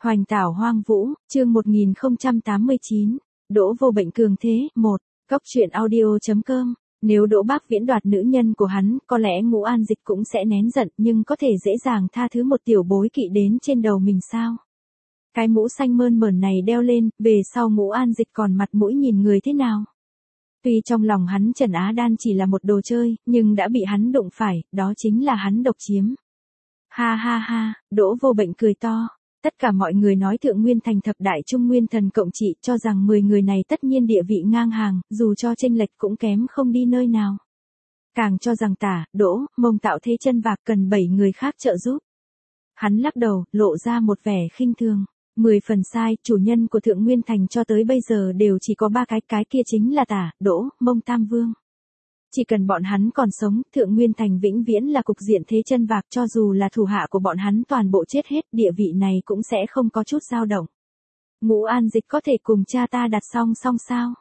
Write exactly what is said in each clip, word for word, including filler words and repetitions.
Hoành tảo hoang vũ, chương một nghìn không trăm tám mươi chín, Đỗ Vô Bệnh cường thế, một, Cóc truyện audio chấm com. Nếu Đỗ Bác Viễn đoạt nữ nhân của hắn, có lẽ Ngũ An Dịch cũng sẽ nén giận, nhưng có thể dễ dàng tha thứ một tiểu bối kỵ đến trên đầu mình sao? Cái mũ xanh mơn mởn này đeo lên, về sau Ngũ An Dịch còn mặt mũi nhìn người thế nào? Tuy trong lòng hắn Trần Á Đan chỉ là một đồ chơi, nhưng đã bị hắn đụng phải, đó chính là hắn độc chiếm. Ha ha ha, Đỗ Vô Bệnh cười to. Tất cả mọi người nói Thượng Nguyên Thành thập đại trung nguyên thần cộng trị, cho rằng mười người này tất nhiên địa vị ngang hàng, dù cho chênh lệch cũng kém không đi nơi nào. Càng cho rằng Tả, Đỗ, Mông tạo thế chân vạc cần bảy người khác trợ giúp. Hắn lắc đầu, lộ ra một vẻ khinh thường. Mười phần sai, chủ nhân của Thượng Nguyên Thành cho tới bây giờ đều chỉ có ba cái, cái kia chính là Tả, Đỗ, Mông Tam Vương. Chỉ cần bọn hắn còn sống, Thượng Nguyên Thành vĩnh viễn là cục diện thế chân vạc, cho dù là thủ hạ của bọn hắn toàn bộ chết hết, địa vị này cũng sẽ không có chút dao động. Ngũ An Dịch có thể cùng cha ta đặt song song sao?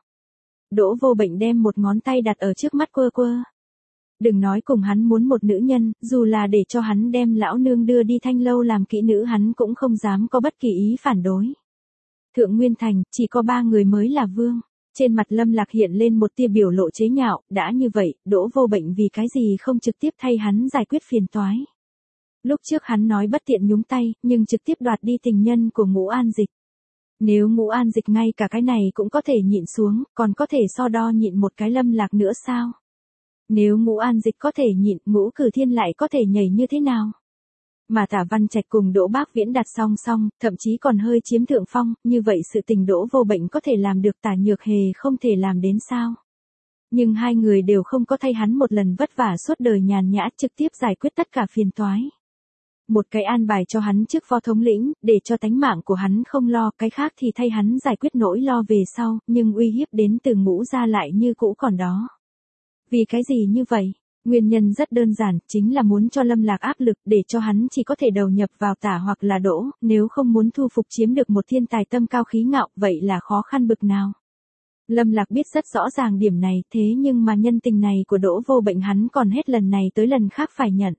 Đỗ Vô Bệnh đem một ngón tay đặt ở trước mắt quơ quơ. Đừng nói cùng hắn muốn một nữ nhân, dù là để cho hắn đem lão nương đưa đi Thanh Lâu làm kỹ nữ hắn cũng không dám có bất kỳ ý phản đối. Thượng Nguyên Thành, chỉ có ba người mới là vương. Trên mặt Lâm Lạc hiện lên một tia biểu lộ chế nhạo, đã như vậy, Đỗ Vô Bệnh vì cái gì không trực tiếp thay hắn giải quyết phiền toái. Lúc trước hắn nói bất tiện nhúng tay, nhưng trực tiếp đoạt đi tình nhân của Ngũ An Dịch. Nếu Ngũ An Dịch ngay cả cái này cũng có thể nhịn xuống, còn có thể so đo nhịn một cái Lâm Lạc nữa sao? Nếu Ngũ An Dịch có thể nhịn, Ngũ Cử Thiên lại có thể nhảy như thế nào? Mà Tả Văn Trạch cùng Đỗ Bác Viễn đặt song song, thậm chí còn hơi chiếm thượng phong, như vậy sự tình Đỗ Vô Bệnh có thể làm được, Tả Nhược Hề không thể làm đến sao? Nhưng hai người đều không có thay hắn một lần vất vả suốt đời nhàn nhã, trực tiếp giải quyết tất cả phiền toái. Một cái an bài cho hắn trước phó thống lĩnh, để cho tánh mạng của hắn không lo, cái khác thì thay hắn giải quyết nỗi lo về sau, nhưng uy hiếp đến từ Ngũ gia lại như cũ còn đó. Vì cái gì như vậy? Nguyên nhân rất đơn giản, chính là muốn cho Lâm Lạc áp lực để cho hắn chỉ có thể đầu nhập vào Tả hoặc là Đỗ, nếu không muốn thu phục chiếm được một thiên tài tâm cao khí ngạo, vậy là khó khăn bực nào. Lâm Lạc biết rất rõ ràng điểm này, thế nhưng mà nhân tình này của Đỗ Vô Bệnh hắn còn hết lần này tới lần khác phải nhận.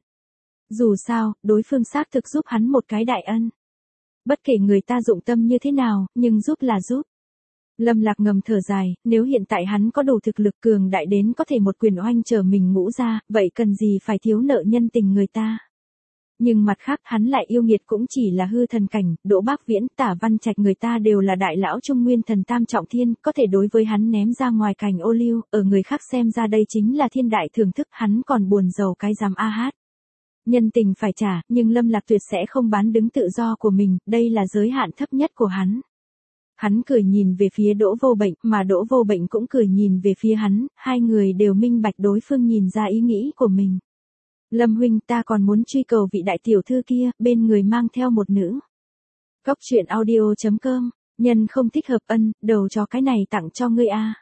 Dù sao, đối phương xác thực giúp hắn một cái đại ân. Bất kể người ta dụng tâm như thế nào, nhưng giúp là giúp. Lâm Lạc ngầm thở dài, nếu hiện tại hắn có đủ thực lực cường đại đến có thể một quyền oanh trở mình Ngũ gia, vậy cần gì phải thiếu nợ nhân tình người ta. Nhưng mặt khác hắn lại yêu nghiệt cũng chỉ là hư thần cảnh, Đỗ Bác Viễn, Tả Văn Trạch người ta đều là đại lão trung nguyên thần tam trọng thiên, có thể đối với hắn ném ra ngoài cảnh ô liu, ở người khác xem ra đây chính là thiên đại thưởng thức, hắn còn buồn giàu cái giám a hát. Nhân tình phải trả, nhưng Lâm Lạc tuyệt sẽ không bán đứng tự do của mình, đây là giới hạn thấp nhất của hắn. Hắn cười nhìn về phía Đỗ Vô Bệnh, mà Đỗ Vô Bệnh cũng cười nhìn về phía hắn, hai người đều minh bạch đối phương nhìn ra ý nghĩ của mình. Lâm huynh, ta còn muốn truy cầu vị đại tiểu thư kia, bên người mang theo một nữ. Cóc truyện audio chấm com, nhân không thích hợp ân, đầu cho cái này tặng cho ngươi a.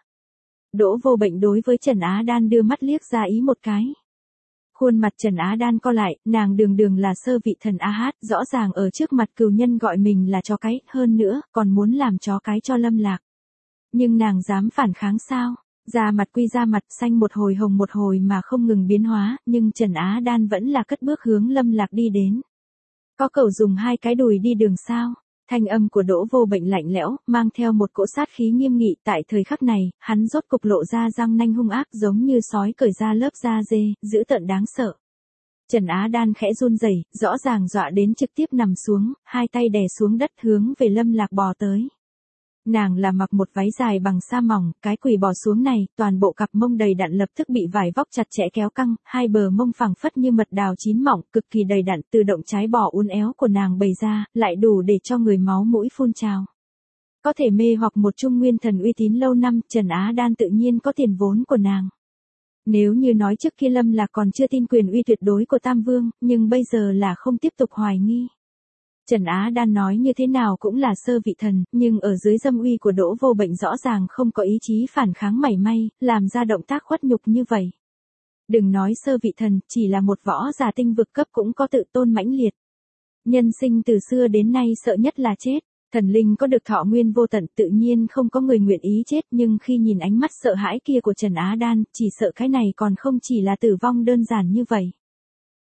Đỗ Vô Bệnh đối với Trần Á Đan đưa mắt liếc ra ý một cái. Khuôn mặt Trần Á Đan co lại, nàng đường đường là sơ vị thần A Hát, rõ ràng ở trước mặt cừu nhân gọi mình là chó cái, hơn nữa, còn muốn làm chó cái cho Lâm Lạc. Nhưng nàng dám phản kháng sao? Da mặt quy da mặt, xanh một hồi hồng một hồi mà không ngừng biến hóa, nhưng Trần Á Đan vẫn là cất bước hướng Lâm Lạc đi đến. Có cầu dùng hai cái đùi đi đường sao? Thanh âm của Đỗ Vô Bệnh lạnh lẽo, mang theo một cỗ sát khí nghiêm nghị, tại thời khắc này, hắn rốt cục lộ ra răng nanh hung ác giống như sói cởi ra lớp da dê, dữ tợn đáng sợ. Trần Á Đan khẽ run rẩy, rõ ràng dọa đến trực tiếp nằm xuống, hai tay đè xuống đất hướng về Lâm Lạc bò tới. Nàng là mặc một váy dài bằng sa mỏng, cái quỳ bò xuống này, toàn bộ cặp mông đầy đặn lập tức bị vải vóc chặt chẽ kéo căng, hai bờ mông phẳng phất như mật đào chín mọng, cực kỳ đầy đặn, tự động trái bò uốn éo của nàng bày ra, lại đủ để cho người máu mũi phun trào. Có thể mê hoặc một trung nguyên thần uy tín lâu năm, Trần Á Đan tự nhiên có tiền vốn của nàng. Nếu như nói trước kia Lâm Lạc còn chưa tin quyền uy tuyệt đối của Tam Vương, nhưng bây giờ là không tiếp tục hoài nghi. Trần Á Đan nói như thế nào cũng là sơ vị thần, nhưng ở dưới dâm uy của Đỗ Vô Bệnh rõ ràng không có ý chí phản kháng mảy may, làm ra động tác khuất nhục như vậy. Đừng nói sơ vị thần, chỉ là một võ giả tinh vực cấp cũng có tự tôn mãnh liệt. Nhân sinh từ xưa đến nay sợ nhất là chết, thần linh có được thọ nguyên vô tận tự nhiên không có người nguyện ý chết, nhưng khi nhìn ánh mắt sợ hãi kia của Trần Á Đan, chỉ sợ cái này còn không chỉ là tử vong đơn giản như vậy.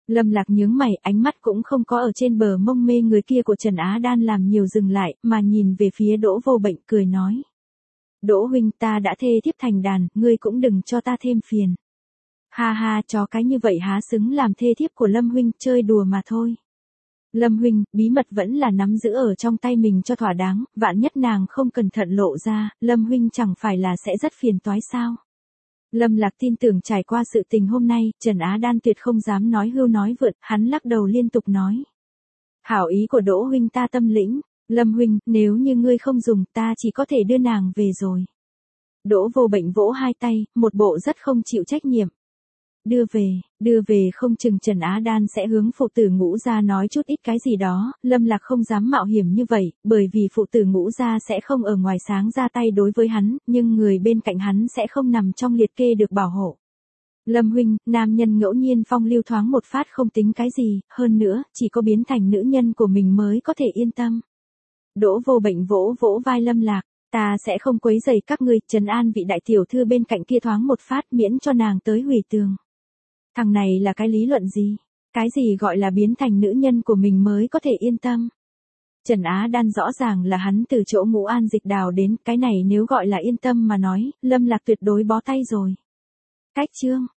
Lâm Lạc nhướng mày, ánh mắt cũng không có ở trên bờ mông mê người kia của Trần Á Đan làm nhiều dừng lại, mà nhìn về phía Đỗ Vô Bệnh cười nói. Đỗ huynh, ta đã thê thiếp thành đàn, ngươi cũng đừng cho ta thêm phiền. Ha ha, chó cái như vậy há xứng làm thê thiếp của Lâm huynh, chơi đùa mà thôi. Lâm huynh, bí mật vẫn là nắm giữ ở trong tay mình cho thỏa đáng, vạn nhất nàng không cẩn thận lộ ra, Lâm huynh chẳng phải là sẽ rất phiền toái sao. Lâm Lạc tin tưởng trải qua sự tình hôm nay, Trần Á Đan tuyệt không dám nói hưu nói vượt, hắn lắc đầu liên tục nói. Hảo ý của Đỗ huynh ta tâm lĩnh, Lâm huynh, nếu như ngươi không dùng, ta chỉ có thể đưa nàng về rồi. Đỗ Vô Bệnh vỗ hai tay, một bộ rất không chịu trách nhiệm. Đưa về, đưa về không chừng Trần Á Đan sẽ hướng phụ tử Ngũ gia nói chút ít cái gì đó, Lâm Lạc không dám mạo hiểm như vậy, bởi vì phụ tử Ngũ gia sẽ không ở ngoài sáng ra tay đối với hắn, nhưng người bên cạnh hắn sẽ không nằm trong liệt kê được bảo hộ. Lâm huynh, nam nhân ngẫu nhiên phong lưu thoáng một phát không tính cái gì, hơn nữa, chỉ có biến thành nữ nhân của mình mới có thể yên tâm. Đỗ Vô Bệnh vỗ vỗ vai Lâm Lạc, ta sẽ không quấy rầy các ngươi, trấn an vị đại tiểu thư bên cạnh kia thoáng một phát miễn cho nàng tới hủy tường. Thằng này là cái lý luận gì? Cái gì gọi là biến thành nữ nhân của mình mới có thể yên tâm? Trần Á Đan rõ ràng là hắn từ chỗ Ngũ An Dịch đào đến, cái này nếu gọi là yên tâm mà nói, Lâm Lạc tuyệt đối bó tay rồi. Cách chương